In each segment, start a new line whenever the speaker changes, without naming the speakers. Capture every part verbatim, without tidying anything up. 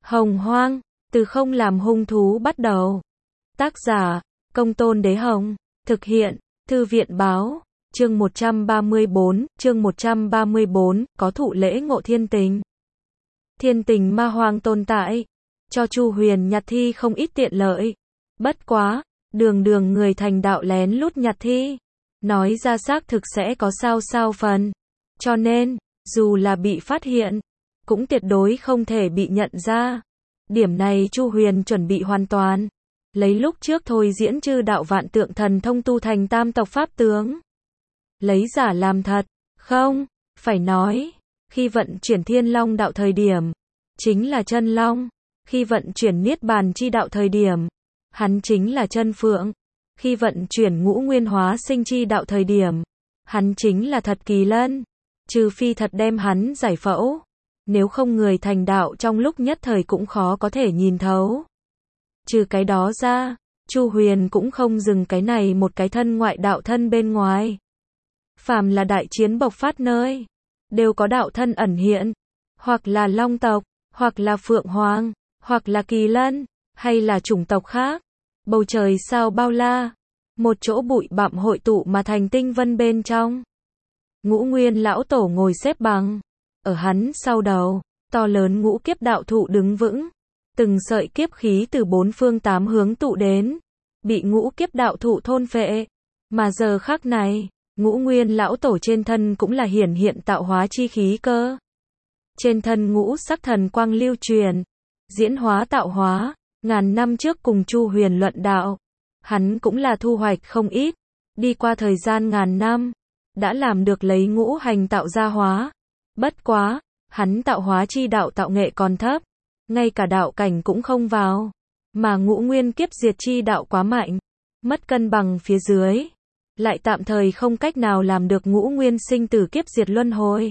Hồng Hoang, từ không làm hung thú bắt đầu. Tác giả, Công Tôn Đế Hồng. Thực hiện, Thư viện Báo. Chương một trăm ba mươi bốn, chương một trăm ba mươi bốn, có thụ lễ ngộ thiên tình. Thiên tình ma hoang tồn tại, cho Chu Huyền nhặt thi không ít tiện lợi. Bất quá, đường đường người thành đạo lén lút nhặt thi. Nói ra xác thực sẽ có sao sao phần. Cho nên, dù là bị phát hiện, cũng tuyệt đối không thể bị nhận ra. Điểm này Chu Huyền chuẩn bị hoàn toàn. Lấy lúc trước thôi diễn chư đạo vạn tượng thần thông tu thành tam tộc pháp tướng. Lấy giả làm thật, không, phải nói, khi vận chuyển thiên long đạo thời điểm, chính là chân long. Khi vận chuyển niết bàn chi đạo thời điểm, hắn chính là chân phượng. Khi vận chuyển ngũ nguyên hóa sinh chi đạo thời điểm, hắn chính là thật kỳ lân. Trừ phi thật đem hắn giải phẫu, nếu không người thành đạo trong lúc nhất thời cũng khó có thể nhìn thấu. Trừ cái đó ra, Chu Huyền cũng không dừng cái này một cái thân ngoại đạo thân bên ngoài. Phàm là đại chiến bộc phát nơi, đều có đạo thân ẩn hiện, hoặc là long tộc, hoặc là phượng hoàng, hoặc là kỳ lân, hay là chủng tộc khác. Bầu trời sao bao la, một chỗ bụi bặm hội tụ mà thành tinh vân bên trong. Ngũ Nguyên lão tổ ngồi xếp bằng, ở hắn sau đầu, to lớn ngũ kiếp đạo thụ đứng vững, từng sợi kiếp khí từ bốn phương tám hướng tụ đến, bị ngũ kiếp đạo thụ thôn phệ. Mà giờ khắc này, Ngũ Nguyên lão tổ trên thân cũng là hiển hiện tạo hóa chi khí cơ. Trên thân ngũ sắc thần quang lưu truyền, diễn hóa tạo hóa, ngàn năm trước cùng Chu Huyền luận đạo, hắn cũng là thu hoạch không ít, đi qua thời gian ngàn năm, đã làm được lấy ngũ hành tạo ra hóa. Bất quá, hắn tạo hóa chi đạo tạo nghệ còn thấp, ngay cả đạo cảnh cũng không vào, mà ngũ nguyên kiếp diệt chi đạo quá mạnh, mất cân bằng phía dưới, lại tạm thời không cách nào làm được ngũ nguyên sinh tử kiếp diệt luân hồi.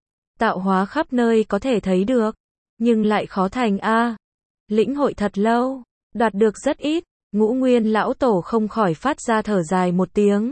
Tạo hóa khắp nơi có thể thấy được, nhưng lại khó thành a. Lĩnh hội thật lâu, đoạt được rất ít, Ngũ Nguyên lão tổ không khỏi phát ra thở dài một tiếng.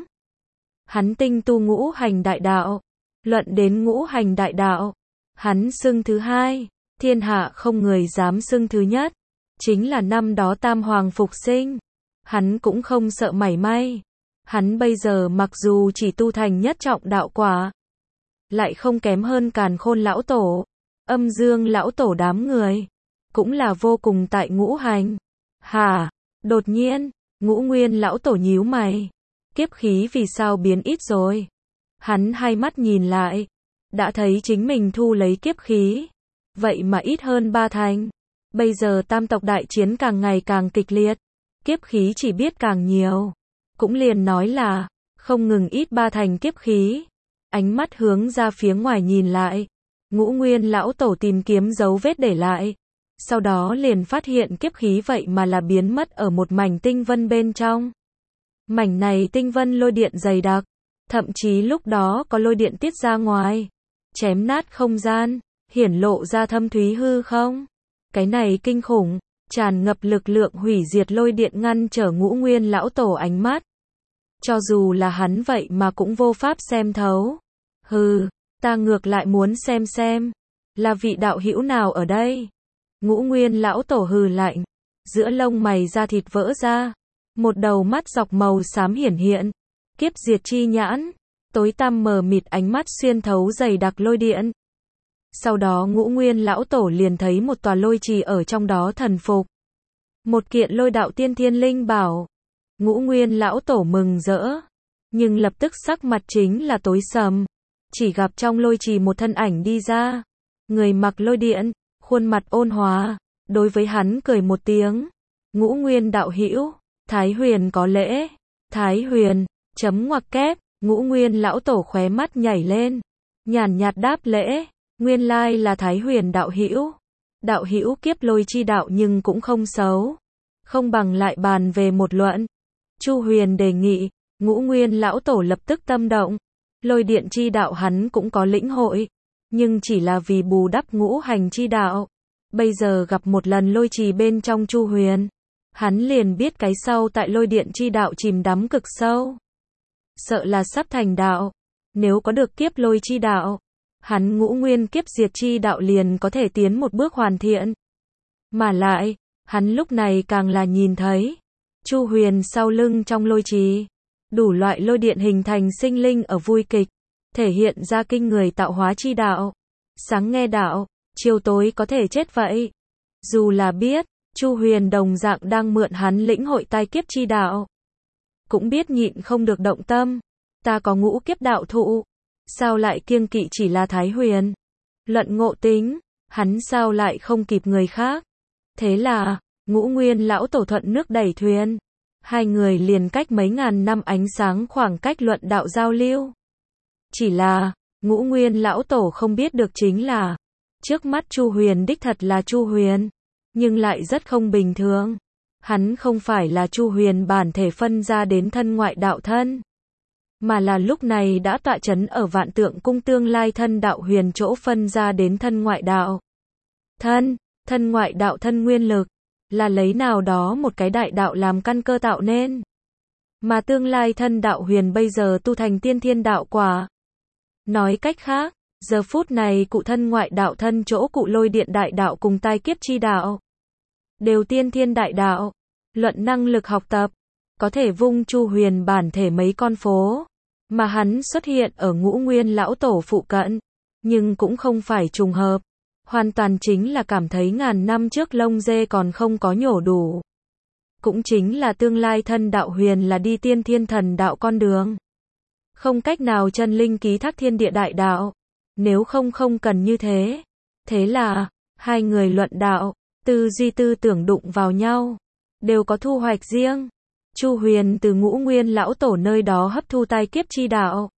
Hắn tinh tu ngũ hành đại đạo, luận đến ngũ hành đại đạo, hắn xưng thứ hai, thiên hạ không người dám xưng thứ nhất, chính là năm đó tam hoàng phục sinh, hắn cũng không sợ mảy may. Hắn bây giờ mặc dù chỉ tu thành nhất trọng đạo quả, lại không kém hơn Càn Khôn lão tổ, Âm Dương lão tổ đám người, cũng là vô cùng tại ngũ hành. Hả? Đột nhiên, Ngũ Nguyên lão tổ nhíu mày, kiếp khí vì sao biến ít rồi? Hắn hai mắt nhìn lại, đã thấy chính mình thu lấy kiếp khí, vậy mà ít hơn ba thành. Bây giờ tam tộc đại chiến càng ngày càng kịch liệt, kiếp khí chỉ biết càng nhiều, cũng liền nói là không ngừng ít ba thành kiếp khí. Ánh mắt hướng ra phía ngoài nhìn lại, Ngũ Nguyên lão tổ tìm kiếm dấu vết để lại, sau đó liền phát hiện kiếp khí vậy mà là biến mất ở một mảnh tinh vân bên trong. Mảnh này tinh vân lôi điện dày đặc, thậm chí lúc đó có lôi điện tiết ra ngoài, chém nát không gian, hiển lộ ra thâm thúy hư không. Cái này kinh khủng, tràn ngập lực lượng hủy diệt lôi điện ngăn trở Ngũ Nguyên lão tổ ánh mắt. Cho dù là hắn vậy mà cũng vô pháp xem thấu. Hừ, ta ngược lại muốn xem xem, là vị đạo hữu nào ở đây? Ngũ Nguyên lão tổ hừ lạnh, giữa lông mày da thịt vỡ ra, một đầu mắt dọc màu xám hiển hiện, kiếp diệt chi nhãn, tối tăm mờ mịt ánh mắt xuyên thấu dày đặc lôi điện. Sau đó Ngũ Nguyên lão tổ liền thấy một tòa lôi trì ở trong đó thần phục. Một kiện lôi đạo tiên thiên linh bảo. Ngũ Nguyên lão tổ mừng rỡ, nhưng lập tức sắc mặt chính là tối sầm, chỉ gặp trong lôi trì một thân ảnh đi ra, người mặc lôi điện, khuôn mặt ôn hòa, đối với hắn cười một tiếng. Ngũ Nguyên đạo hữu, Thái Huyền có lễ. Thái Huyền, chấm ngoặc kép, Ngũ Nguyên lão tổ khóe mắt nhảy lên, nhàn nhạt đáp lễ, nguyên lai là Thái Huyền đạo hữu. Đạo hữu kiếp lôi chi đạo nhưng cũng không xấu, không bằng lại bàn về một luận. Chu Huyền đề nghị. Ngũ Nguyên lão tổ lập tức tâm động, lôi điện chi đạo hắn cũng có lĩnh hội, nhưng chỉ là vì bù đắp ngũ hành chi đạo. Bây giờ gặp một lần lôi trì bên trong Chu Huyền, hắn liền biết cái sau tại lôi điện chi đạo chìm đắm cực sâu, sợ là sắp thành đạo. Nếu có được kiếp lôi chi đạo, hắn Ngũ Nguyên kiếp diệt chi đạo liền có thể tiến một bước hoàn thiện. Mà lại, hắn lúc này càng là nhìn thấy Chu Huyền sau lưng trong lôi trì, đủ loại lôi điện hình thành sinh linh ở vui kịch, thể hiện ra kinh người tạo hóa chi đạo. Sáng nghe đạo, chiều tối có thể chết vậy. Dù là biết, Chu Huyền đồng dạng đang mượn hắn lĩnh hội tai kiếp chi đạo, cũng biết nhịn không được động tâm. Ta có ngũ kiếp đạo thụ, sao lại kiêng kỵ chỉ là Thái Huyền? Luận ngộ tính, hắn sao lại không kịp người khác? Thế là, Ngũ Nguyên lão tổ thuận nước đẩy thuyền. Hai người liền cách mấy ngàn năm ánh sáng khoảng cách luận đạo giao lưu. Chỉ là, Ngũ Nguyên lão tổ không biết được chính là, trước mắt Chu Huyền đích thật là Chu Huyền, nhưng lại rất không bình thường. Hắn không phải là Chu Huyền bản thể phân ra đến thân ngoại đạo thân, mà là lúc này đã tọa chấn ở Vạn Tượng Cung tương lai thân đạo huyền chỗ phân ra đến thân ngoại đạo thân. Thân ngoại đạo thân nguyên lực, là lấy nào đó một cái đại đạo làm căn cơ tạo nên. Mà tương lai thân đạo huyền bây giờ tu thành tiên thiên đạo quả. Nói cách khác, giờ phút này cụ thân ngoại đạo thân chỗ cụ lôi điện đại đạo cùng tai kiếp chi đạo, đều tiên thiên đại đạo. Luận năng lực học tập, có thể vung Chu Huyền bản thể mấy con phố. Mà hắn xuất hiện ở Ngũ Nguyên lão tổ phụ cận, nhưng cũng không phải trùng hợp. Hoàn toàn chính là cảm thấy ngàn năm trước lông dê còn không có nhổ đủ. Cũng chính là tương lai thân đạo huyền là đi tiên thiên thần đạo con đường. Không cách nào chân linh ký thác thiên địa đại đạo. Nếu không không cần như thế. Thế là, hai người luận đạo, tư duy tư tưởng đụng vào nhau, đều có thu hoạch riêng. Chu Huyền từ Ngũ Nguyên lão tổ nơi đó hấp thu tai kiếp chi đạo.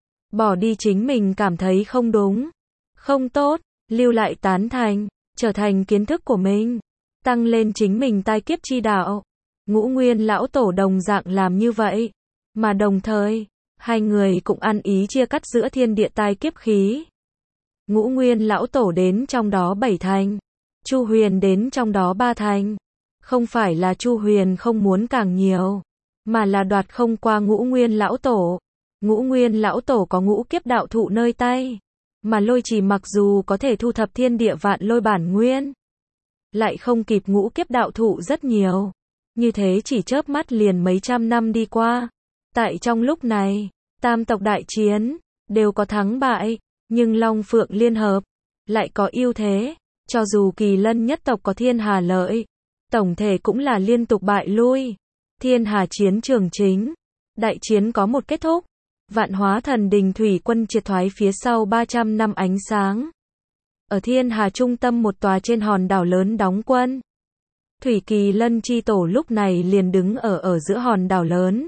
Bỏ đi chính mình cảm thấy không đúng, không tốt, lưu lại tán thành, trở thành kiến thức của mình, tăng lên chính mình tai kiếp chi đạo. Ngũ Nguyên lão tổ đồng dạng làm như vậy, mà đồng thời, hai người cũng ăn ý chia cắt giữa thiên địa tai kiếp khí. Ngũ Nguyên lão tổ đến trong đó bảy thành, Chu Huyền đến trong đó ba thành. Không phải là Chu Huyền không muốn càng nhiều, mà là đoạt không qua Ngũ Nguyên lão tổ. Ngũ Nguyên lão tổ có ngũ kiếp đạo thụ nơi tay, mà lôi trì mặc dù có thể thu thập thiên địa vạn lôi bản nguyên, lại không kịp ngũ kiếp đạo thụ rất nhiều. Như thế chỉ chớp mắt liền mấy trăm năm đi qua. Tại trong lúc này, tam tộc đại chiến, đều có thắng bại, nhưng Long Phượng liên hợp, lại có ưu thế. Cho dù Kỳ Lân nhất tộc có thiên hà lợi, tổng thể cũng là liên tục bại lui. Thiên hà chiến trường chính, đại chiến có một kết thúc. Vạn Hóa Thần Đình thủy quân triệt thoái phía sau ba trăm năm ánh sáng. Ở thiên hà trung tâm một tòa trên hòn đảo lớn đóng quân. Thủy Kỳ Lân chi tổ lúc này liền đứng ở ở giữa hòn đảo lớn,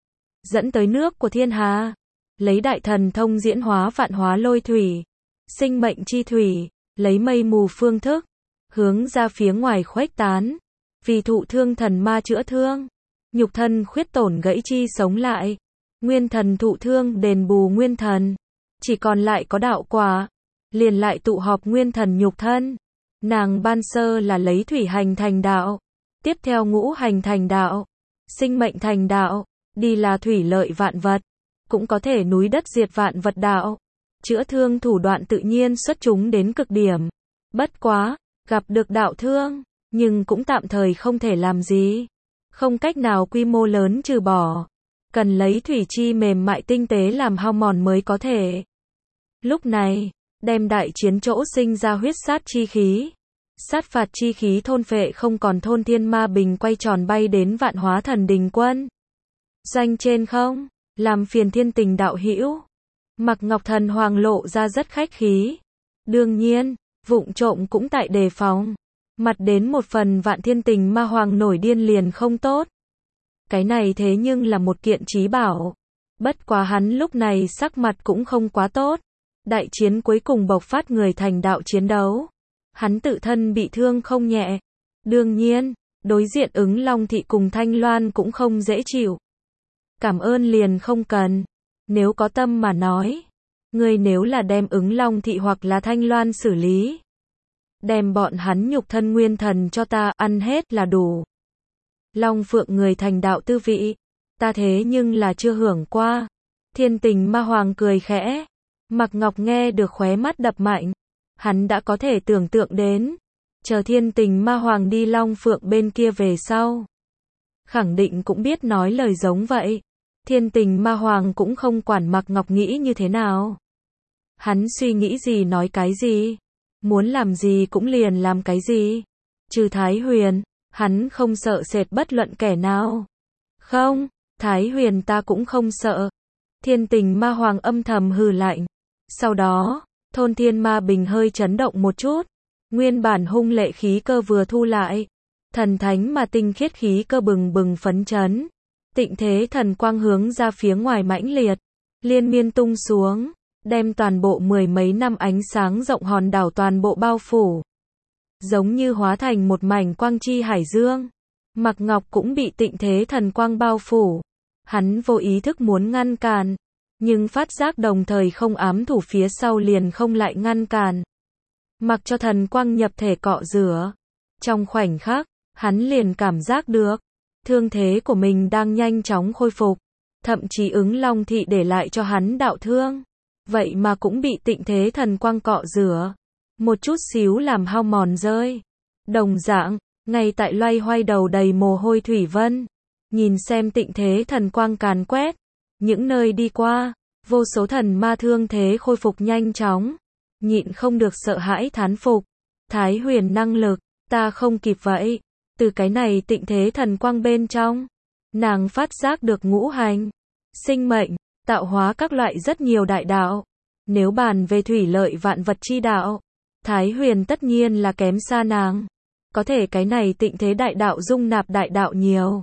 dẫn tới nước của thiên hà, lấy đại thần thông diễn hóa vạn hóa lôi thủy, sinh mệnh chi thủy, lấy mây mù phương thức, hướng ra phía ngoài khuếch tán. Vì thụ thương thần ma chữa thương, nhục thân khuyết tổn gãy chi sống lại, nguyên thần thụ thương đền bù nguyên thần, chỉ còn lại có đạo quả, liền lại tụ họp nguyên thần nhục thân. Nàng ban sơ là lấy thủy hành thành đạo, tiếp theo ngũ hành thành đạo, sinh mệnh thành đạo, đi là thủy lợi vạn vật, cũng có thể núi đất diệt vạn vật đạo. Chữa thương thủ đoạn tự nhiên xuất chúng đến cực điểm. Bất quá, gặp được đạo thương, nhưng cũng tạm thời không thể làm gì. Không cách nào quy mô lớn trừ bỏ. Cần lấy thủy chi mềm mại tinh tế làm hao mòn mới có thể. Lúc này, đem đại chiến chỗ sinh ra huyết sát chi khí. Sát phạt chi khí thôn phệ không còn thôn thiên ma bình quay tròn bay đến Vạn Hóa Thần Đình quân doanh trên không, làm phiền thiên tình đạo hữu. Mặc Ngọc Thần Hoàng lộ ra rất khách khí. Đương nhiên, vụng trộm cũng tại đề phòng. Mặt đến một phần Vạn Thiên Tình ma hoàng nổi điên liền không tốt. Cái này thế nhưng là một kiện chí bảo. Bất quá hắn lúc này sắc mặt cũng không quá tốt. Đại chiến cuối cùng bộc phát người thành đạo chiến đấu. Hắn tự thân bị thương không nhẹ. Đương nhiên, đối diện Ứng Long Thị cùng Thanh Loan cũng không dễ chịu. Cảm ơn liền không cần. Nếu có tâm mà nói. Ngươi nếu là đem Ứng Long Thị hoặc là Thanh Loan xử lý. Đem bọn hắn nhục thân nguyên thần cho ta ăn hết là đủ. Long Phượng người thành đạo tư vị. Ta thế nhưng là chưa hưởng qua. Thiên Tình ma hoàng cười khẽ. Mặc Ngọc nghe được khóe mắt đập mạnh. Hắn đã có thể tưởng tượng đến. chờ Thiên Tình Ma Hoàng đi Long Phượng bên kia về sau. Khẳng định cũng biết nói lời giống vậy. Thiên Tình Ma Hoàng cũng không quản Mạc Ngọc nghĩ như thế nào. Hắn suy nghĩ gì nói cái gì. Muốn làm gì cũng liền làm cái gì. Trừ Thái Huyền, hắn không sợ sệt bất luận kẻ nào. Không, Thái Huyền ta cũng không sợ. Thiên Tình Ma Hoàng âm thầm hừ lạnh. Sau đó, thôn Thiên Ma Bình hơi chấn động một chút. Nguyên bản hung lệ khí cơ vừa thu lại. Thần thánh mà tinh khiết khí cơ bừng bừng phấn chấn. Tịnh thế thần quang hướng ra phía ngoài mãnh liệt. Liên miên tung xuống. Đem toàn bộ mười mấy năm ánh sáng rộng hòn đảo toàn bộ bao phủ. Giống như hóa thành một mảnh quang chi hải dương. Mạc Ngọc cũng bị tịnh thế thần quang bao phủ. Hắn vô ý thức muốn ngăn cản. Nhưng phát giác đồng thời không ám thủ phía sau liền không lại ngăn cản. Mặc cho thần quang nhập thể cọ rửa. Trong khoảnh khắc, hắn liền cảm giác được. Thương thế của mình đang nhanh chóng khôi phục. Thậm chí ứng long thị để lại cho hắn đạo thương. Vậy mà cũng bị tịnh thế thần quang cọ rửa. Một chút xíu làm hao mòn rơi. Đồng dạng, ngay tại loay hoay đầu đầy mồ hôi Thủy Vân. Nhìn xem tịnh thế thần quang càn quét. Những nơi đi qua, vô số thần ma thương thế khôi phục nhanh chóng. Nhịn không được sợ hãi thán phục. Thái Huyền năng lực, ta không kịp vậy. Từ cái này tịnh thế thần quang bên trong. Nàng phát giác được ngũ hành, sinh mệnh, tạo hóa các loại rất nhiều đại đạo. Nếu bàn về thủy lợi vạn vật chi đạo, Thái Huyền tất nhiên là kém xa nàng. Có thể cái này tịnh thế đại đạo dung nạp đại đạo nhiều.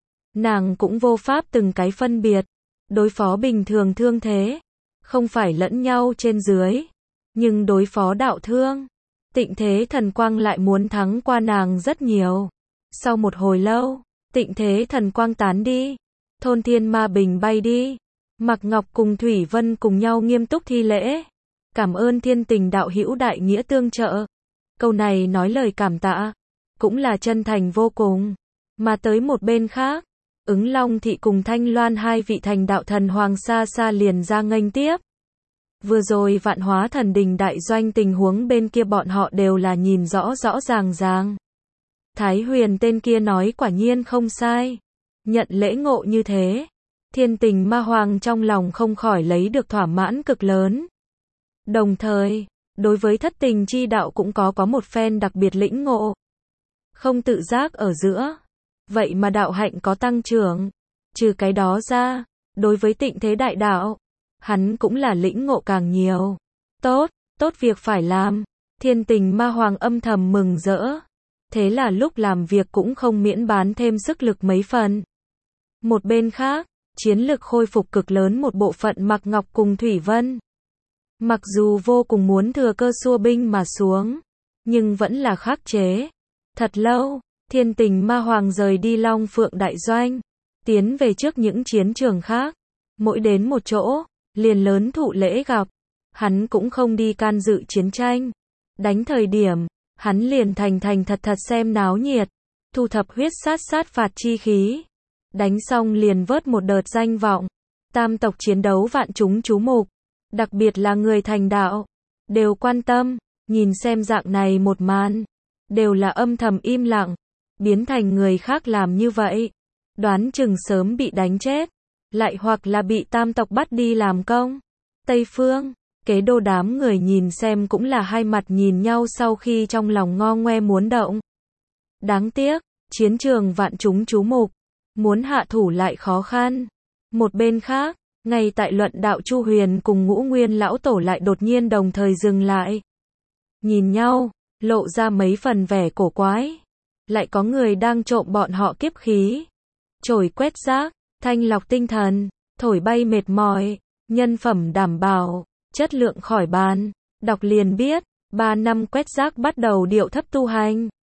Nàng cũng vô pháp từng cái phân biệt. Đối phó bình thường thương thế. Không phải lẫn nhau trên dưới. Nhưng đối phó đạo thương. Tịnh thế thần quang lại muốn thắng qua nàng rất nhiều. Sau một hồi lâu, tịnh thế thần quang tán đi. Thôn Thiên Ma Bình bay đi. Mạc Ngọc cùng Thủy Vân cùng nhau nghiêm túc thi lễ. Cảm ơn Thiên Tình đạo hữu đại nghĩa tương trợ. Câu này nói lời cảm tạ. Cũng là chân thành vô cùng. Mà tới một bên khác. Ứng Long Thị cùng Thanh Loan hai vị thành đạo thần hoàng xa xa liền ra nghênh tiếp. Vừa rồi Vạn Hóa Thần Đình đại doanh tình huống bên kia bọn họ đều là nhìn rõ rõ ràng ràng. Thái Huyền tên kia nói quả nhiên không sai. Nhận lễ ngộ như thế. Thiên Tình Ma Hoàng trong lòng không khỏi lấy được thỏa mãn cực lớn. Đồng thời, đối với thất tình chi đạo cũng có có một phen đặc biệt lĩnh ngộ. Không tự giác ở giữa. Vậy mà đạo hạnh có tăng trưởng. Trừ cái đó ra, đối với tịnh thế đại đạo, hắn cũng là lĩnh ngộ càng nhiều. Tốt, tốt việc phải làm. Thiên Tình Ma Hoàng âm thầm mừng rỡ. Thế là lúc làm việc cũng không miễn bán thêm sức lực mấy phần. Một bên khác, chiến lực khôi phục cực lớn một bộ phận Mạc Ngọc cùng Thủy Vân. Mặc dù vô cùng muốn thừa cơ xua binh mà xuống, nhưng vẫn là khắc chế. Thật lâu, Thiên Tình Ma Hoàng rời đi Long Phượng đại doanh, tiến về trước những chiến trường khác. Mỗi đến một chỗ, liền lớn thụ lễ gặp. Hắn cũng không đi can dự chiến tranh. Đánh thời điểm, hắn liền thành thành thật thật xem náo nhiệt, thu thập huyết sát sát phạt chi khí. Đánh xong liền vớt một đợt danh vọng. Tam tộc chiến đấu vạn chúng chú mục, đặc biệt là người thành đạo, đều quan tâm, nhìn xem dạng này một màn, đều là âm thầm im lặng, biến thành người khác làm như vậy, đoán chừng sớm bị đánh chết, lại hoặc là bị tam tộc bắt đi làm công. Tây Phương, Kế Đô đám người nhìn xem cũng là hai mặt nhìn nhau sau khi trong lòng ngo ngoe muốn động. Đáng tiếc, chiến trường vạn chúng chú mục, muốn hạ thủ lại khó khăn. Một bên khác, ngay tại luận đạo Chu Huyền cùng Ngũ Nguyên lão tổ lại đột nhiên đồng thời dừng lại. Nhìn nhau, lộ ra mấy phần vẻ cổ quái. Lại có người đang trộm bọn họ kiếp khí. Chổi quét rác, thanh lọc tinh thần, thổi bay mệt mỏi, nhân phẩm đảm bảo, chất lượng khỏi bàn. Đọc liền biết, ba năm quét rác bắt đầu điệu thấp tu hành.